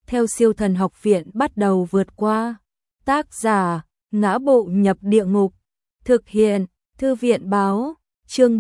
theo Siêu Thần Học Viện bắt đầu vượt qua. Tác giả: Ngã Bộ Nhập Địa Ngục. Thực hiện: Thư viện báo. Chương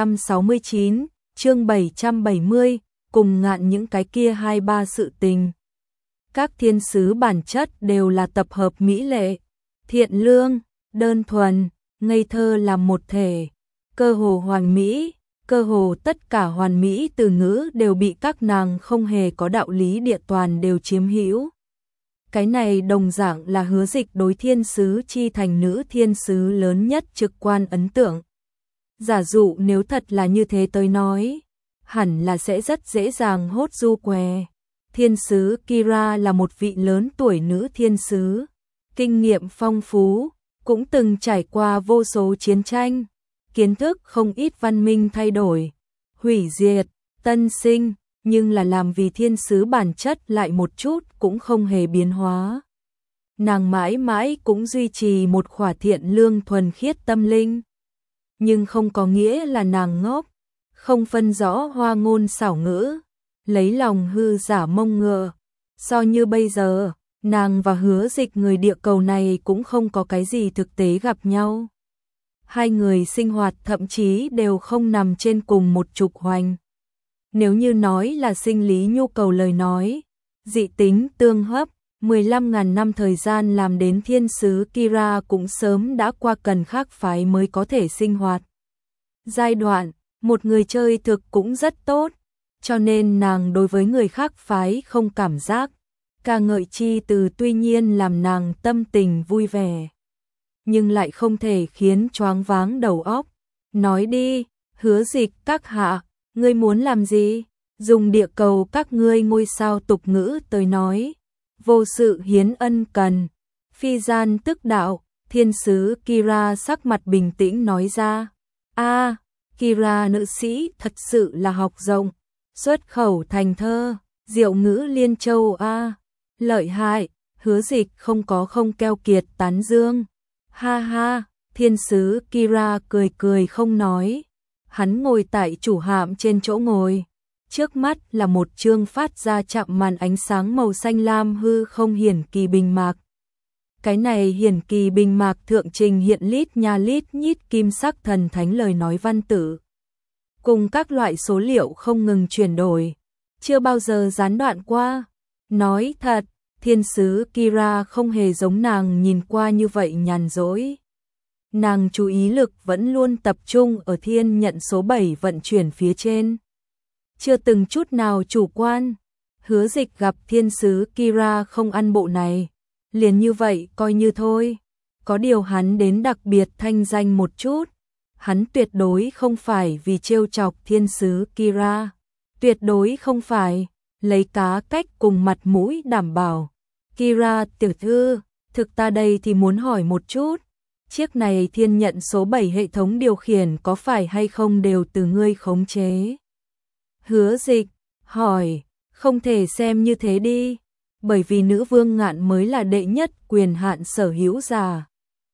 769, chương 770, cùng ngạn những cái kia 2-3 sự tình. Các thiên sứ bản chất đều là tập hợp mỹ lệ, thiện lương, đơn thuần, ngây thơ làm một thể, cơ hồ hoàn mỹ, cơ hồ tất cả hoàn mỹ từ ngữ đều bị các nàng không hề có đạo lý địa toàn đều chiếm hữu. Cái này đồng dạng là Hứa Dịch đối thiên sứ chi thành nữ thiên sứ lớn nhất trực quan ấn tượng. Giả dụ nếu thật là như thế tôi nói, hẳn là sẽ rất dễ dàng hốt du què. Thiên sứ Kira là một vị lớn tuổi nữ thiên sứ, kinh nghiệm phong phú, cũng từng trải qua vô số chiến tranh, kiến thức không ít văn minh thay đổi, hủy diệt, tân sinh, nhưng là làm vì thiên sứ bản chất lại một chút cũng không hề biến hóa. Nàng mãi mãi cũng duy trì một khỏa thiện lương thuần khiết tâm linh. Nhưng không có nghĩa là nàng ngốc, không phân rõ hoa ngôn xảo ngữ, lấy lòng hư giả mông ngựa. So như bây giờ, nàng và Hứa Dịch người địa cầu này cũng không có cái gì thực tế gặp nhau. Hai người sinh hoạt thậm chí đều không nằm trên cùng một trục hoành. Nếu như nói là sinh lý nhu cầu lời nói, dị tính tương hấp, 15.000 năm thời gian làm đến thiên sứ Kira cũng sớm đã qua cần khác phái mới có thể sinh hoạt. Giai đoạn, một người chơi thực cũng rất tốt, cho nên nàng đối với người khác phái không cảm giác. Ca ngợi chi từ tuy nhiên làm nàng tâm tình vui vẻ, nhưng lại không thể khiến choáng váng đầu óc. Nói đi, Hứa Dịch các hạ, ngươi muốn làm gì? Dùng địa cầu các ngươi ngôi sao tục ngữ tới nói, vô sự hiến ân cần, phi gian tức đạo. Thiên sứ Kira sắc mặt bình tĩnh nói ra. Kira nữ sĩ thật sự là học rộng, xuất khẩu thành thơ, diệu ngữ liên châu lợi hại. Hứa Dịch không keo kiệt tán dương. Ha ha, thiên sứ Kira cười cười không nói. Hắn ngồi tại chủ hạm trên chỗ ngồi, trước mắt là một chương phát ra chạm màn ánh sáng màu xanh lam hư không hiển kỳ bình mạc. Cái này hiển kỳ bình mạc thượng trình hiện lít nha lít nhít kim sắc thần thánh lời nói văn tự, cùng các loại số liệu không ngừng chuyển đổi, chưa bao giờ gián đoạn qua. Nói thật, thiên sứ Kira không hề giống nàng nhìn qua như vậy nhàn rỗi. Nàng chú ý lực vẫn luôn tập trung ở thiên nhận số 7 vận chuyển phía trên, chưa từng chút nào chủ quan. Hứa Dịch gặp thiên sứ Kira không ăn bộ này, liền như vậy coi như thôi. Có điều hắn đến đặc biệt thanh danh một chút. Hắn tuyệt đối không phải vì trêu chọc thiên sứ Kira, tuyệt đối không phải, lấy cá cách cùng mặt mũi đảm bảo. Kira tiểu thư, thực ta đây thì muốn hỏi một chút, chiếc này thiên nhận số 7 hệ thống điều khiển có phải hay không đều từ ngươi khống chế? Hứa Dịch hỏi. Không thể xem như thế đi, bởi vì nữ vương ngạn mới là đệ nhất quyền hạn sở hữu giả.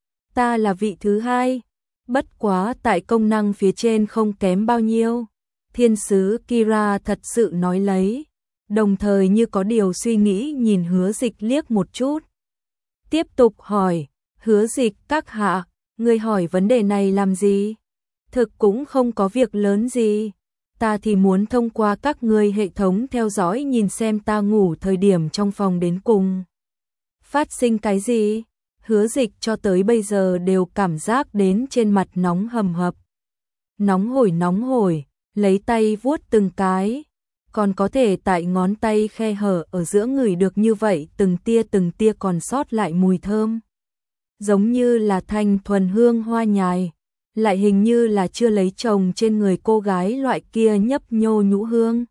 Ta là vị thứ hai, bất quá tại công năng phía trên không kém bao nhiêu. Thiên sứ Kira thật sự nói lấy, đồng thời như có điều suy nghĩ nhìn Hứa Dịch liếc một chút. Tiếp tục hỏi, Hứa Dịch các hạ, ngươi hỏi vấn đề này làm gì? Thực cũng không có việc lớn gì. Ta thì muốn thông qua các ngươi hệ thống theo dõi nhìn xem ta ngủ thời điểm trong phòng đến cùng phát sinh cái gì. Hứa Dịch cho tới bây giờ đều cảm giác đến trên mặt nóng hầm hập. Nóng hổi, lấy tay vuốt từng cái, còn có thể tại ngón tay khe hở ở giữa ngửi được như vậy từng tia còn sót lại mùi thơm. Giống như là thanh thuần hương hoa nhài, lại hình như là chưa lấy chồng trên người cô gái loại kia nhấp nhô nhũ hương.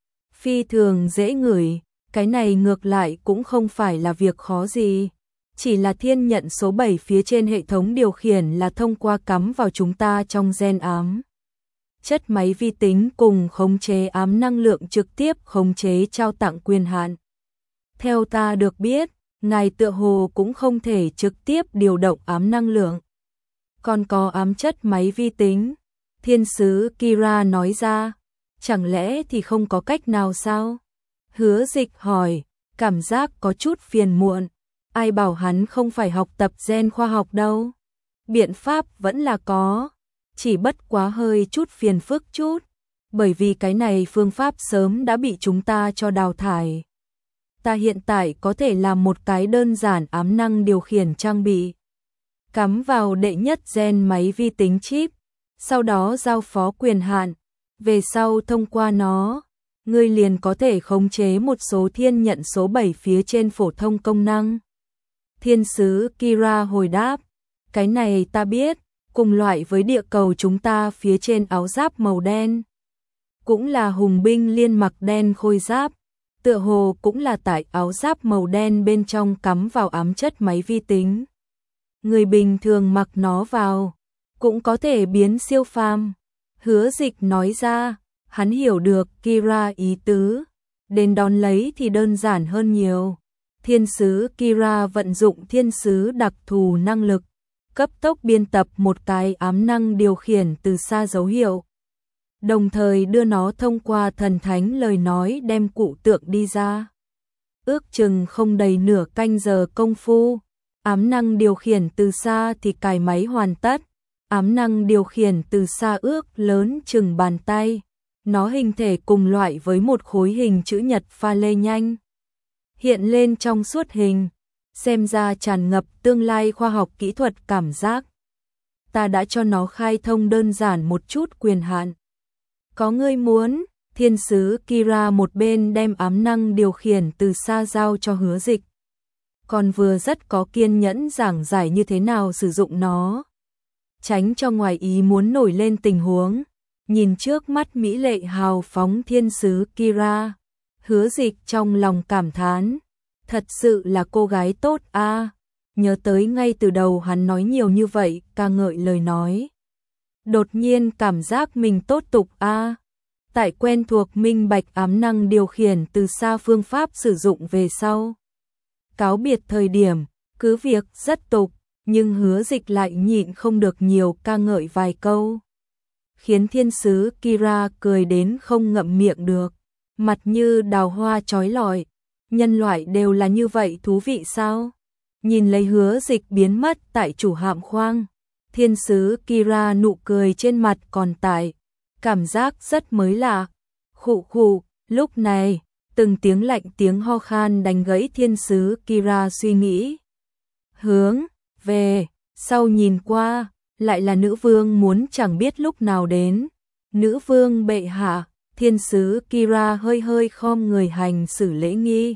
Phi thường dễ ngửi, cái này ngược lại cũng không phải là việc khó gì. Chỉ là thiên nhận số 7 phía trên hệ thống điều khiển là thông qua cắm vào chúng ta trong gen ám chất máy vi tính cùng khống chế ám năng lượng trực tiếp khống chế trao tặng quyền hạn. Theo ta được biết, ngài tựa hồ cũng không thể trực tiếp điều động ám năng lượng. Còn có ám chất máy vi tính, thiên sứ Kira nói ra, chẳng lẽ thì không có cách nào sao? Hứa Dịch hỏi, cảm giác có chút phiền muộn. Ai bảo hắn không phải học tập gen khoa học đâu. Biện pháp vẫn là có, chỉ bất quá hơi chút phiền phức chút, bởi vì cái này phương pháp sớm đã bị chúng ta cho đào thải. Ta hiện tại có thể làm một cái đơn giản ám năng điều khiển trang bị, cắm vào đệ nhất gen máy vi tính chip, sau đó giao phó quyền hạn, về sau thông qua nó, ngươi liền có thể khống chế một số thiên nhận số 7 phía trên phổ thông công năng. Thiên sứ Kira hồi đáp, cái này ta biết, cùng loại với địa cầu chúng ta phía trên áo giáp màu đen. Cũng là hùng binh liên mặc đen khôi giáp, tựa hồ cũng là tại áo giáp màu đen bên trong cắm vào ám chất máy vi tính. Người bình thường mặc nó vào, cũng có thể biến siêu phàm. Hứa Dịch nói ra, hắn hiểu được Kira ý tứ, đến đón lấy thì đơn giản hơn nhiều. Thiên sứ Kira vận dụng thiên sứ đặc thù năng lực, cấp tốc biên tập một cái ám năng điều khiển từ xa dấu hiệu, đồng thời đưa nó thông qua thần thánh lời nói đem cụ tượng đi ra. Ước chừng không đầy nửa canh giờ công phu, ám năng điều khiển từ xa thì cài máy hoàn tất. Ám năng điều khiển từ xa ước lớn chừng bàn tay, nó hình thể cùng loại với một khối hình chữ nhật pha lê nhanh, hiện lên trong suốt hình, xem ra tràn ngập tương lai khoa học kỹ thuật cảm giác. Ta đã cho nó khai thông đơn giản một chút quyền hạn. Có ngươi muốn, thiên sứ Kira một bên đem ám năng điều khiển từ xa giao cho Hứa Dịch, còn vừa rất có kiên nhẫn giảng giải như thế nào sử dụng nó, tránh cho ngoài ý muốn nổi lên tình huống. Nhìn trước mắt mỹ lệ hào phóng thiên sứ Kira, Hứa Dịch trong lòng cảm thán, thật sự là cô gái tốt a. Nhớ tới ngay từ đầu hắn nói nhiều như vậy, ca ngợi lời nói. Đột nhiên cảm giác mình tốt tục a. Tại quen thuộc minh bạch ám năng điều khiển từ xa phương pháp sử dụng về sau. Cáo biệt thời điểm, cứ việc rất tục, nhưng Hứa Dịch lại nhịn không được nhiều ca ngợi vài câu, khiến thiên sứ Kira cười đến không ngậm miệng được, mặt như đào hoa chói lọi. Nhân loại đều là như vậy thú vị sao? Nhìn lấy Hứa Dịch biến mất tại chủ hạm khoang, thiên sứ Kira nụ cười trên mặt còn tại, cảm giác rất mới lạ. Khụ khụ, lúc này, từng tiếng lạnh tiếng ho khan đánh gãy thiên sứ Kira suy nghĩ. Hướng về sau nhìn qua, lại là nữ vương muốn chẳng biết lúc nào đến. Nữ vương bệ hạ, thiên sứ Kira hơi hơi khom người hành xử lễ nghi.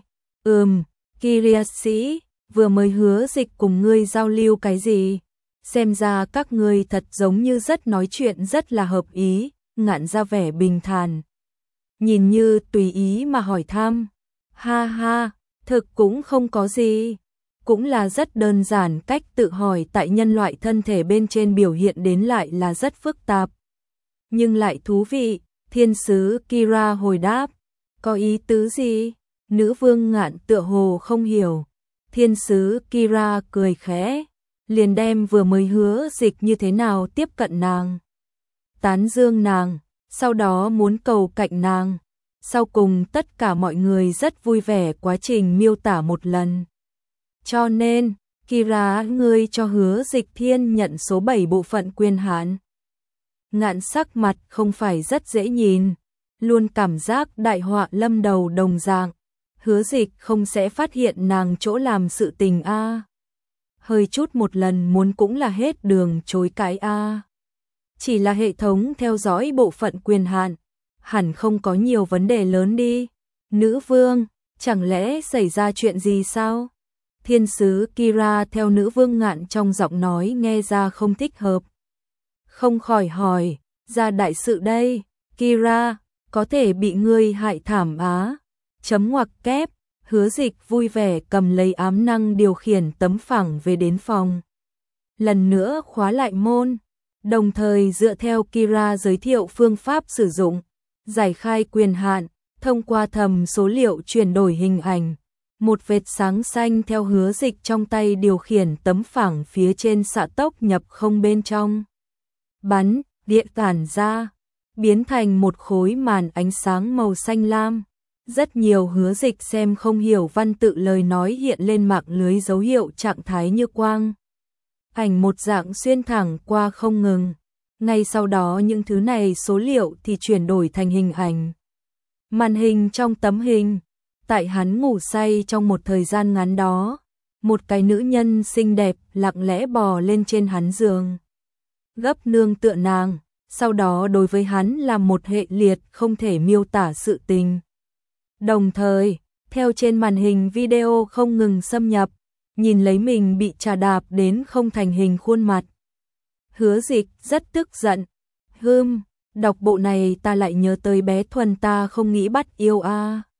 Kira sĩ, vừa mới Hứa Dịch cùng ngươi giao lưu cái gì? Xem ra các ngươi thật giống như rất nói chuyện rất là hợp ý, ngạn ra vẻ bình thản. Nhìn như tùy ý mà hỏi thăm. Ha ha, thực cũng không có gì. Cũng là rất đơn giản, cách tự hỏi tại nhân loại thân thể bên trên biểu hiện đến lại là rất phức tạp. Nhưng lại thú vị, thiên sứ Kira hồi đáp. Có ý tứ gì? Nữ vương ngạn tựa hồ không hiểu. Thiên sứ Kira cười khẽ, liền đem vừa mới Hứa Dịch như thế nào tiếp cận nàng, tán dương nàng, sau đó muốn cầu cạnh nàng. Sau cùng tất cả mọi người rất vui vẻ quá trình miêu tả một lần. Cho nên, Kira, ngươi cho Hứa Dịch thiên nhận số 7 bộ phận quyền hạn. Ngạn sắc mặt không phải rất dễ nhìn, luôn cảm giác đại họa lâm đầu đồng dạng. Hứa Dịch không sẽ phát hiện nàng chỗ làm sự tình a. Hơi chút một lần muốn cũng là hết đường chối cãi a. Chỉ là hệ thống theo dõi bộ phận quyền hạn, hẳn không có nhiều vấn đề lớn đi. Nữ vương, chẳng lẽ xảy ra chuyện gì sao? Thiên sứ Kira theo nữ vương ngạn trong giọng nói nghe ra không thích hợp, không khỏi hỏi, ra đại sự đây, Kira, có thể bị ngươi hại thảm á. Chấm ngoặc kép, Hứa Dịch vui vẻ cầm lấy ám năng điều khiển tấm phẳng về đến phòng. Lần nữa khóa lại môn, đồng thời dựa theo Kira giới thiệu phương pháp sử dụng, giải khai quyền hạn, thông qua thầm số liệu chuyển đổi hình ảnh. Một vệt sáng xanh theo Hứa Dịch trong tay điều khiển tấm phẳng phía trên xạ tốc nhập không bên trong. Bắn, điện tản ra, biến thành một khối màn ánh sáng màu xanh lam. Rất nhiều Hứa Dịch xem không hiểu văn tự lời nói hiện lên mạng lưới dấu hiệu trạng thái như quang. Ảnh một dạng xuyên thẳng qua không ngừng. Ngay sau đó những thứ này số liệu thì chuyển đổi thành hình ảnh. Màn hình trong tấm hình. Tại hắn ngủ say trong một thời gian ngắn đó, một cái nữ nhân xinh đẹp lặng lẽ bò lên trên hắn giường. Gấp nương tựa nàng, sau đó đối với hắn là một hệ liệt không thể miêu tả sự tình. Đồng thời, theo trên màn hình video không ngừng xâm nhập, nhìn lấy mình bị trà đạp đến không thành hình khuôn mặt. Hứa Dịch rất tức giận. Đọc bộ này ta lại nhớ tới bé Thuần ta không nghĩ bắt yêu a.